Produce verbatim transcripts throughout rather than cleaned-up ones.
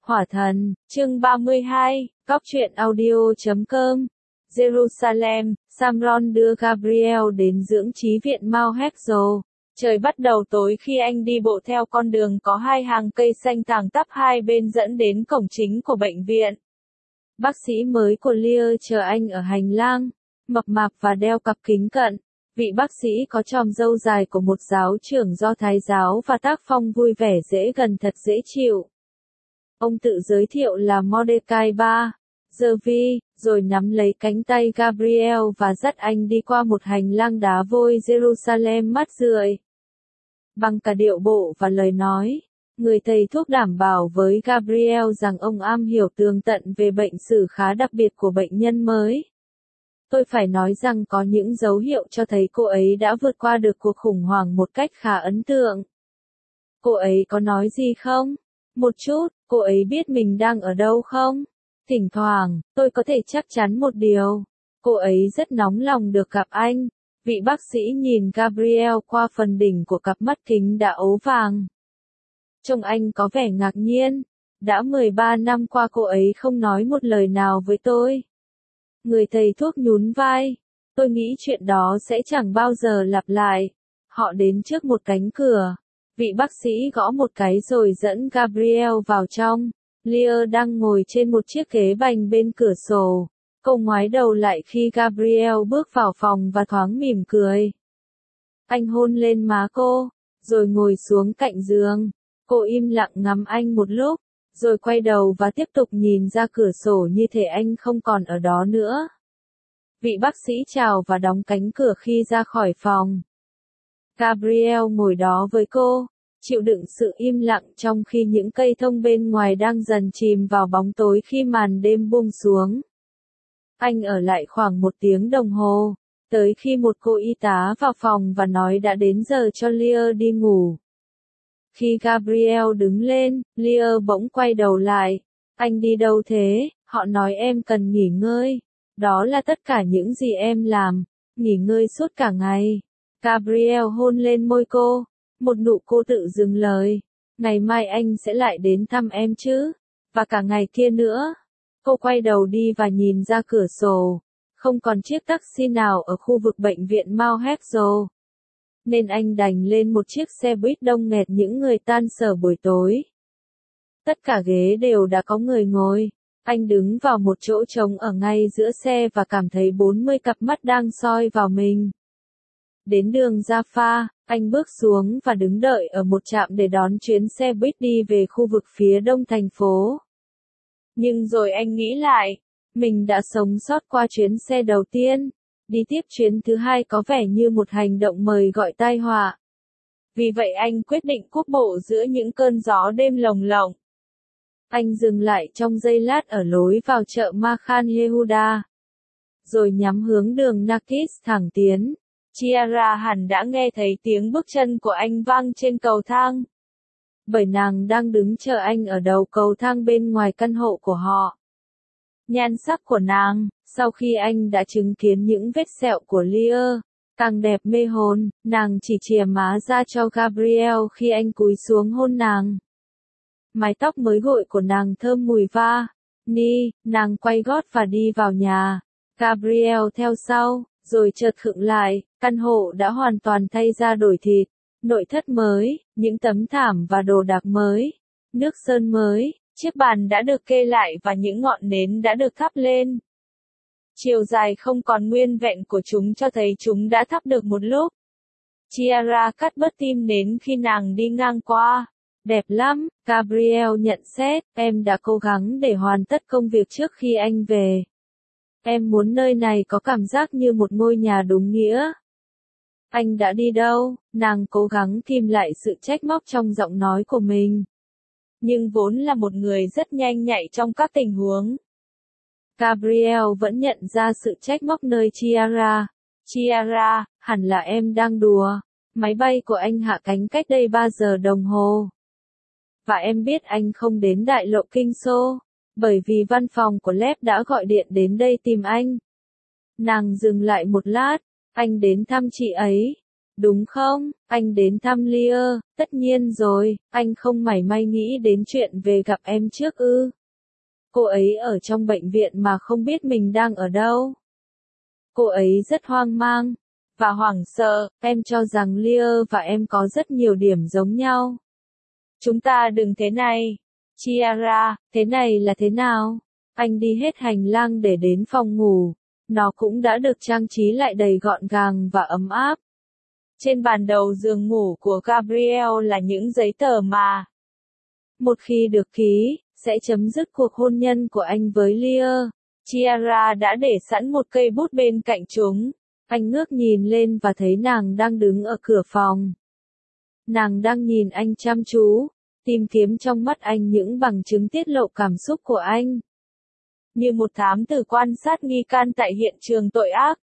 Hỏa thần, chương ba mươi hai, Cóc truyện audio chấm com. Jerusalem, Samron đưa Gabriel đến dưỡng trí viện Mount Herzl. Trời bắt đầu tối khi anh đi bộ theo con đường có hai hàng cây xanh thẳng tắp hai bên dẫn đến cổng chính của bệnh viện. Bác sĩ mới của Lear chờ anh ở hành lang, mập mạp và đeo cặp kính cận. Vị bác sĩ có chòm râu dài của một giáo trưởng Do Thái giáo và tác phong vui vẻ dễ gần thật dễ chịu. Ông tự giới thiệu là Mordecai Bar Jervi, rồi nắm lấy cánh tay Gabriel và dắt anh đi qua một hành lang đá vôi Jerusalem mát rượi. Bằng cả điệu bộ và lời nói, người thầy thuốc đảm bảo với Gabriel rằng ông am hiểu tường tận về bệnh sử khá đặc biệt của bệnh nhân mới. Tôi phải nói rằng có những dấu hiệu cho thấy cô ấy đã vượt qua được cuộc khủng hoảng một cách khá ấn tượng. Cô ấy có nói gì không? Một chút, cô ấy biết mình đang ở đâu không? Thỉnh thoảng, tôi có thể chắc chắn một điều. Cô ấy rất nóng lòng được gặp anh. Vị bác sĩ nhìn Gabriel qua phần đỉnh của cặp mắt kính đã ố vàng. Trông anh có vẻ ngạc nhiên. Đã mười ba năm qua cô ấy không nói một lời nào với tôi. Người thầy thuốc nhún vai. Tôi nghĩ chuyện đó sẽ chẳng bao giờ lặp lại. Họ đến trước một cánh cửa. Vị bác sĩ gõ một cái rồi dẫn Gabriel vào trong. Lear đang ngồi trên một chiếc ghế bành bên cửa sổ. Cô ngoái đầu lại khi Gabriel bước vào phòng và thoáng mỉm cười. Anh hôn lên má cô, rồi ngồi xuống cạnh giường. Cô im lặng ngắm anh một lúc, rồi quay đầu và tiếp tục nhìn ra cửa sổ như thể anh không còn ở đó nữa. Vị bác sĩ chào và đóng cánh cửa khi ra khỏi phòng. Gabriel ngồi đó với cô, chịu đựng sự im lặng trong khi những cây thông bên ngoài đang dần chìm vào bóng tối khi màn đêm buông xuống. Anh ở lại khoảng một tiếng đồng hồ, tới khi một cô y tá vào phòng và nói đã đến giờ cho Lear đi ngủ. Khi Gabriel đứng lên, Lear bỗng quay đầu lại. Anh đi đâu thế? Họ nói em cần nghỉ ngơi. Đó là tất cả những gì em làm, nghỉ ngơi suốt cả ngày. Gabriel hôn lên môi cô. Một nụ cô tự dừng lời. Ngày mai anh sẽ lại đến thăm em chứ? Và cả ngày kia nữa. Cô quay đầu đi và nhìn ra cửa sổ. Không còn chiếc taxi nào ở khu vực bệnh viện Mount Herzl. Nên anh đành lên một chiếc xe buýt đông nghẹt những người tan sở buổi tối. Tất cả ghế đều đã có người ngồi. Anh đứng vào một chỗ trống ở ngay giữa xe và cảm thấy bốn mươi cặp mắt đang soi vào mình. Đến đường Jaffa, anh bước xuống và đứng đợi ở một trạm để đón chuyến xe buýt đi về khu vực phía đông thành phố. Nhưng rồi anh nghĩ lại, mình đã sống sót qua chuyến xe đầu tiên, đi tiếp chuyến thứ hai có vẻ như một hành động mời gọi tai họa. Vì vậy anh quyết định cúp bộ giữa những cơn gió đêm lồng lộng. Anh dừng lại trong giây lát ở lối vào chợ Machan Yehuda, rồi nhắm hướng đường Nakis thẳng tiến. Chiara hẳn đã nghe thấy tiếng bước chân của anh vang trên cầu thang. Bởi nàng đang đứng chờ anh ở đầu cầu thang bên ngoài căn hộ của họ. Nhan sắc của nàng, sau khi anh đã chứng kiến những vết sẹo của Lear, càng đẹp mê hồn, nàng chỉ chìa má ra cho Gabriel khi anh cúi xuống hôn nàng. Mái tóc mới gội của nàng thơm mùi va ni, nàng quay gót và đi vào nhà. Gabriel theo sau, rồi chợt khựng lại, căn hộ đã hoàn toàn thay ra đổi thịt. Nội thất mới, những tấm thảm và đồ đạc mới, nước sơn mới, chiếc bàn đã được kê lại và những ngọn nến đã được thắp lên. Chiều dài không còn nguyên vẹn của chúng cho thấy chúng đã thắp được một lúc. Chiara cắt bớt tim nến khi nàng đi ngang qua. Đẹp lắm, Gabriel nhận xét, em đã cố gắng để hoàn tất công việc trước khi anh về. Em muốn nơi này có cảm giác như một ngôi nhà đúng nghĩa. Anh đã đi đâu? Nàng cố gắng kìm lại sự trách móc trong giọng nói của mình. Nhưng vốn là một người rất nhanh nhạy trong các tình huống. Gabriel vẫn nhận ra sự trách móc nơi Chiara. Chiara, hẳn là em đang đùa. Máy bay của anh hạ cánh cách đây ba giờ đồng hồ. Và em biết anh không đến đại lộ Kinh Xô, bởi vì văn phòng của Lev đã gọi điện đến đây tìm anh. Nàng dừng lại một lát. Anh đến thăm chị ấy. đúng không? Anh đến thăm Lear, tất nhiên rồi, anh không mảy may nghĩ đến chuyện về gặp em trước ư. Cô ấy ở trong bệnh viện mà không biết mình đang ở đâu. Cô ấy rất hoang mang và hoảng sợ, em cho rằng Lear và em có rất nhiều điểm giống nhau. Chúng ta đừng thế này. Chiara, thế này là thế nào? Anh đi hết hành lang để đến phòng ngủ. Nó cũng đã được trang trí lại đầy gọn gàng và ấm áp. Trên bàn đầu giường ngủ của Gabriel là những giấy tờ mà, một khi được ký, sẽ chấm dứt cuộc hôn nhân của anh với Lear. Chiara đã để sẵn một cây bút bên cạnh chúng. Anh ngước nhìn lên và thấy nàng đang đứng ở cửa phòng. Nàng đang nhìn anh chăm chú, tìm kiếm trong mắt anh những bằng chứng tiết lộ cảm xúc của anh. Như một thám tử quan sát nghi can tại hiện trường tội ác.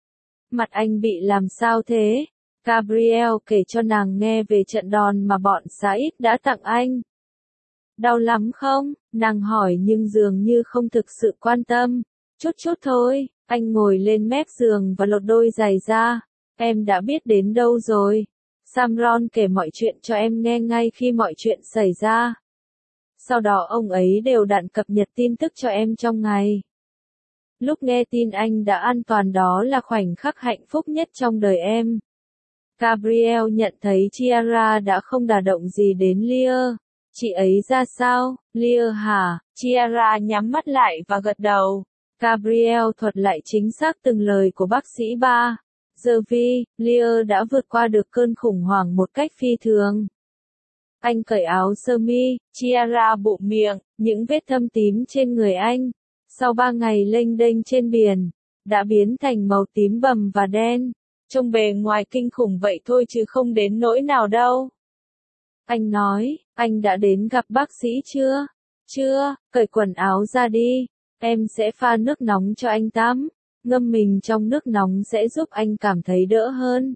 Mặt anh bị làm sao thế? Gabriel kể cho nàng nghe về trận đòn mà bọn Said đã tặng anh. Đau lắm không? Nàng hỏi nhưng dường như không thực sự quan tâm. Chút chút thôi, anh ngồi lên mép giường và lột đôi giày ra. Em đã biết đến đâu rồi? Samron kể mọi chuyện cho em nghe ngay khi mọi chuyện xảy ra. Sau đó ông ấy đều đặn cập nhật tin tức cho em trong ngày. Lúc nghe tin anh đã an toàn đó là khoảnh khắc hạnh phúc nhất trong đời em. Gabriel nhận thấy Chiara đã không đả động gì đến Lear. Chị ấy ra sao? Lear hả? Chiara nhắm mắt lại và gật đầu. Gabriel thuật lại chính xác từng lời của bác sĩ ba. Giờ vi, Lear đã vượt qua được cơn khủng hoảng một cách phi thường. Anh cởi áo sơ mi, Chiara bụm miệng, những vết thâm tím trên người anh, sau ba ngày lênh đênh trên biển, đã biến thành màu tím bầm và đen. Trông bề ngoài kinh khủng vậy thôi chứ không đến nỗi nào đâu. Anh nói, anh đã đến gặp bác sĩ chưa? Chưa, cởi quần áo ra đi, em sẽ pha nước nóng cho anh tắm. Ngâm mình trong nước nóng sẽ giúp anh cảm thấy đỡ hơn.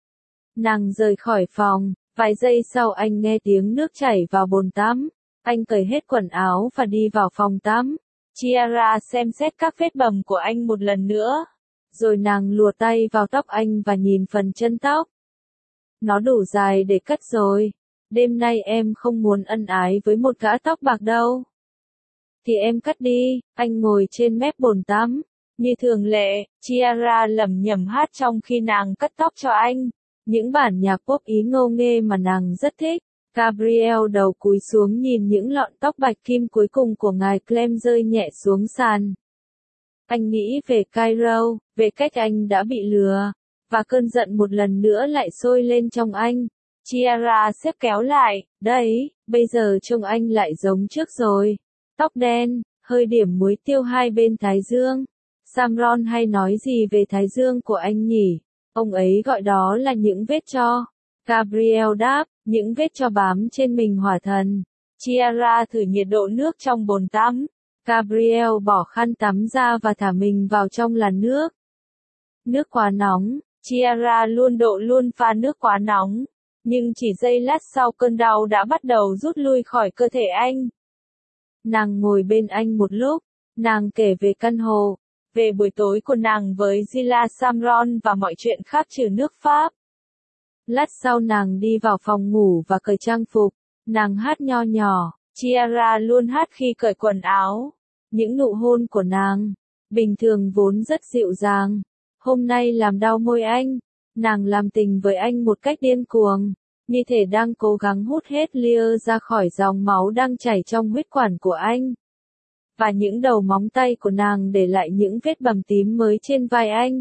Nàng rời khỏi phòng, vài giây sau anh nghe tiếng nước chảy vào bồn tắm. Anh cởi hết quần áo và đi vào phòng tắm. Chiara xem xét các vết bầm của anh một lần nữa. Rồi nàng lùa tay vào tóc anh và nhìn phần chân tóc. Nó đủ dài để cất rồi. Đêm nay em không muốn ân ái với một gã tóc bạc đâu. Thì em cắt đi, anh ngồi trên mép bồn tắm. Như thường lệ, Chiara lẩm nhẩm hát trong khi nàng cắt tóc cho anh. Những bản nhạc pop ý ngô nghê mà nàng rất thích. Gabriel đầu cúi xuống nhìn những lọn tóc bạch kim cuối cùng của ngài Clem rơi nhẹ xuống sàn. Anh nghĩ về Cairo, về cách anh đã bị lừa, và cơn giận một lần nữa lại sôi lên trong anh. Chiara xếp kéo lại, đấy, bây giờ trông anh lại giống trước rồi. Tóc đen, hơi điểm muối tiêu hai bên thái dương. Samron hay nói gì về thái dương của anh nhỉ? Ông ấy gọi đó là những vết tro. Gabriel đáp, những vết tro bám trên mình hỏa thần. Chiara thử nhiệt độ nước trong bồn tắm. Gabriel bỏ khăn tắm ra và thả mình vào trong làn nước. Nước quá nóng, Chiara luôn độ luôn pha nước quá nóng. Nhưng chỉ giây lát sau cơn đau đã bắt đầu rút lui khỏi cơ thể anh. Nàng ngồi bên anh một lúc, nàng kể về căn hộ, về buổi tối của nàng với Zila Samron và mọi chuyện khác trừ nước Pháp. Lát sau nàng đi vào phòng ngủ và cởi trang phục, nàng hát nho nhỏ, Chiara luôn hát khi cởi quần áo. Những nụ hôn của nàng, bình thường vốn rất dịu dàng, hôm nay làm đau môi anh. Nàng làm tình với anh một cách điên cuồng, như thể đang cố gắng hút hết Lear ra khỏi dòng máu đang chảy trong huyết quản của anh. Và những đầu móng tay của nàng để lại những vết bầm tím mới trên vai anh.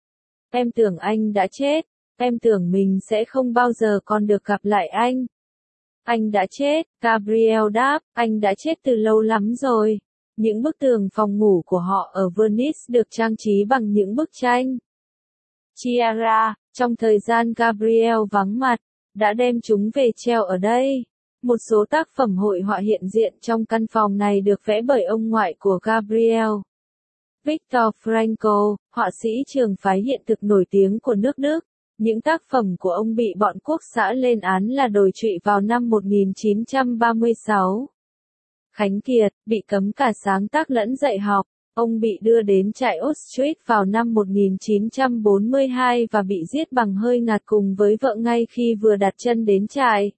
Em tưởng anh đã chết, em tưởng mình sẽ không bao giờ còn được gặp lại anh. Anh đã chết, Gabriel đáp, anh đã chết từ lâu lắm rồi. Những bức tường phòng ngủ của họ ở Venice được trang trí bằng những bức tranh. Chiara, trong thời gian Gabriel vắng mặt, đã đem chúng về treo ở đây. Một số tác phẩm hội họa hiện diện trong căn phòng này được vẽ bởi ông ngoại của Gabriel. Victor Frankl, họa sĩ trường phái hiện thực nổi tiếng của nước Đức. Những tác phẩm của ông bị bọn quốc xã lên án là đồi trụy vào năm một nghìn chín trăm ba mươi sáu. Khánh Kiệt, bị cấm cả sáng tác lẫn dạy học. Ông bị đưa đến trại Auschwitz vào năm một nghìn chín trăm bốn mươi hai và bị giết bằng hơi ngạt cùng với vợ ngay khi vừa đặt chân đến trại.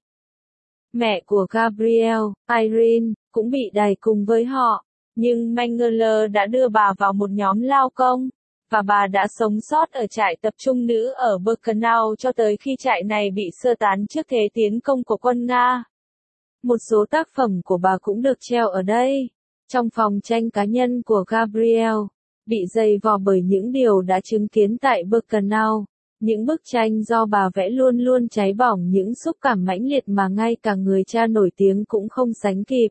Mẹ của Gabriel, Irene, cũng bị đày cùng với họ, nhưng Mengele đã đưa bà vào một nhóm lao công, và bà đã sống sót ở trại tập trung nữ ở Birkenau cho tới khi trại này bị sơ tán trước thế tiến công của quân Nga. Một số tác phẩm của bà cũng được treo ở đây. Trong phòng tranh cá nhân của Gabriel, bị dày vò bởi những điều đã chứng kiến tại Birkenau, những bức tranh do bà vẽ luôn luôn cháy bỏng những xúc cảm mãnh liệt mà ngay cả người cha nổi tiếng cũng không sánh kịp.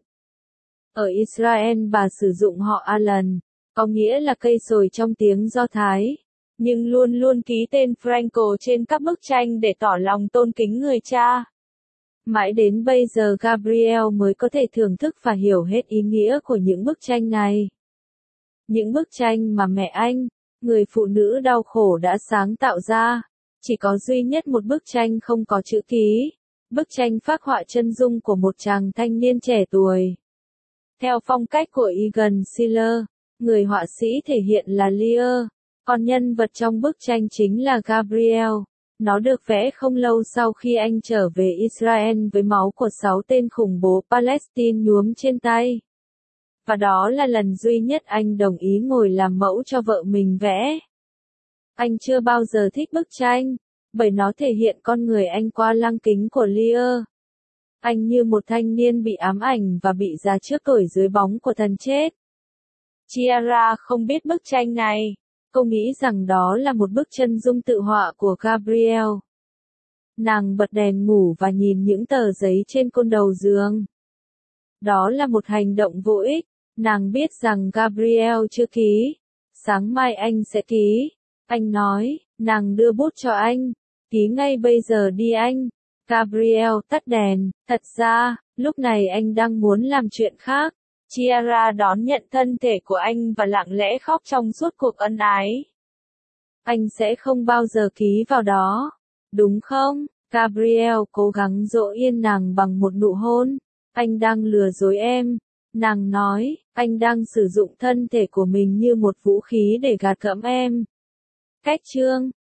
Ở Israel bà sử dụng họ Alan, có nghĩa là cây sồi trong tiếng Do Thái, nhưng luôn luôn ký tên Franco trên các bức tranh để tỏ lòng tôn kính người cha. Mãi đến bây giờ Gabriel mới có thể thưởng thức và hiểu hết ý nghĩa của những bức tranh này. Những bức tranh mà mẹ anh, người phụ nữ đau khổ đã sáng tạo ra, chỉ có duy nhất một bức tranh không có chữ ký, bức tranh phác họa chân dung của một chàng thanh niên trẻ tuổi. Theo phong cách của Egon Schiele, người họa sĩ thể hiện là Lear, còn nhân vật trong bức tranh chính là Gabriel. Nó được vẽ không lâu sau khi anh trở về Israel với máu của sáu tên khủng bố Palestine nhuốm trên tay. Và đó là lần duy nhất anh đồng ý ngồi làm mẫu cho vợ mình vẽ. Anh chưa bao giờ thích bức tranh, bởi nó thể hiện con người anh qua lăng kính của Lear. Anh như một thanh niên bị ám ảnh và bị già trước tuổi dưới bóng của thần chết. Chiara không biết bức tranh này. Cô nghĩ rằng đó là một bức chân dung tự họa của Gabriel. Nàng bật đèn ngủ và nhìn những tờ giấy trên côn đầu giường. Đó là một hành động vô ích, nàng biết rằng Gabriel chưa ký. Sáng mai anh sẽ ký. Anh nói, nàng đưa bút cho anh. Ký ngay bây giờ đi anh. Gabriel tắt đèn, thật ra, lúc này anh đang muốn làm chuyện khác. Chiara đón nhận thân thể của anh và lặng lẽ khóc trong suốt cuộc ân ái. Anh sẽ không bao giờ ký vào đó, đúng không? Gabriel cố gắng dỗ yên nàng bằng một nụ hôn. Anh đang lừa dối em. Nàng nói, anh đang sử dụng thân thể của mình như một vũ khí để gạt gẫm em. Cách chương